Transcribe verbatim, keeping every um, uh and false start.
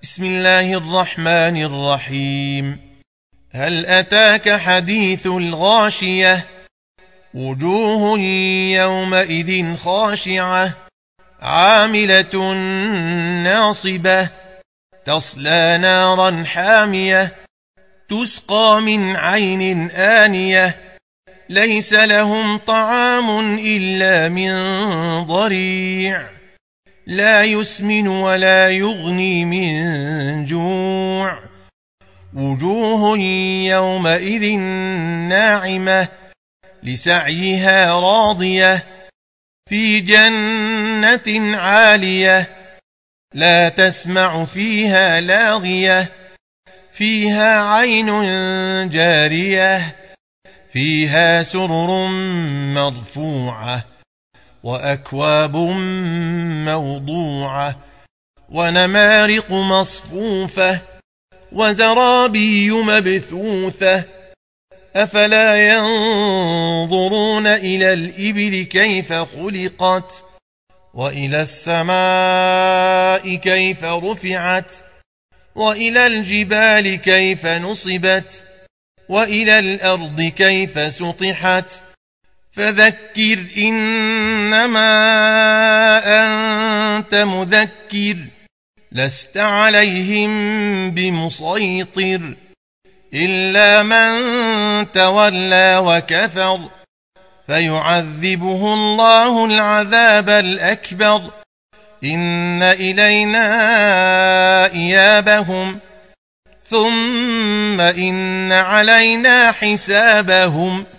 بسم الله الرحمن الرحيم. هل أتاك حديث الغاشية؟ وجوه يومئذ خاشعة عاملة ناصبة تصلى نارا حامية تسقى من عين آنية ليس لهم طعام إلا من ضريع لا يسمن ولا يغني من جوع وجوه يومئذ ناعمة لسعيها راضية في جنة عالية لا تسمع فيها لاغية فيها عين جارية فيها سرر مرفوعة وأكواب موضوعة ونمارق مصفوفة وزرابي مبثوثة أفلا ينظرون إلى الإبل كيف خلقت وإلى السماء كيف رفعت وإلى الجبال كيف نصبت وإلى الأرض كيف سطحت فذكر إنما أنت مذكر لست عليهم بمسيطر إلا من تولى وكفر فيعذبه الله العذاب الأكبر إن إلينا إيابهم ثم إن علينا حسابهم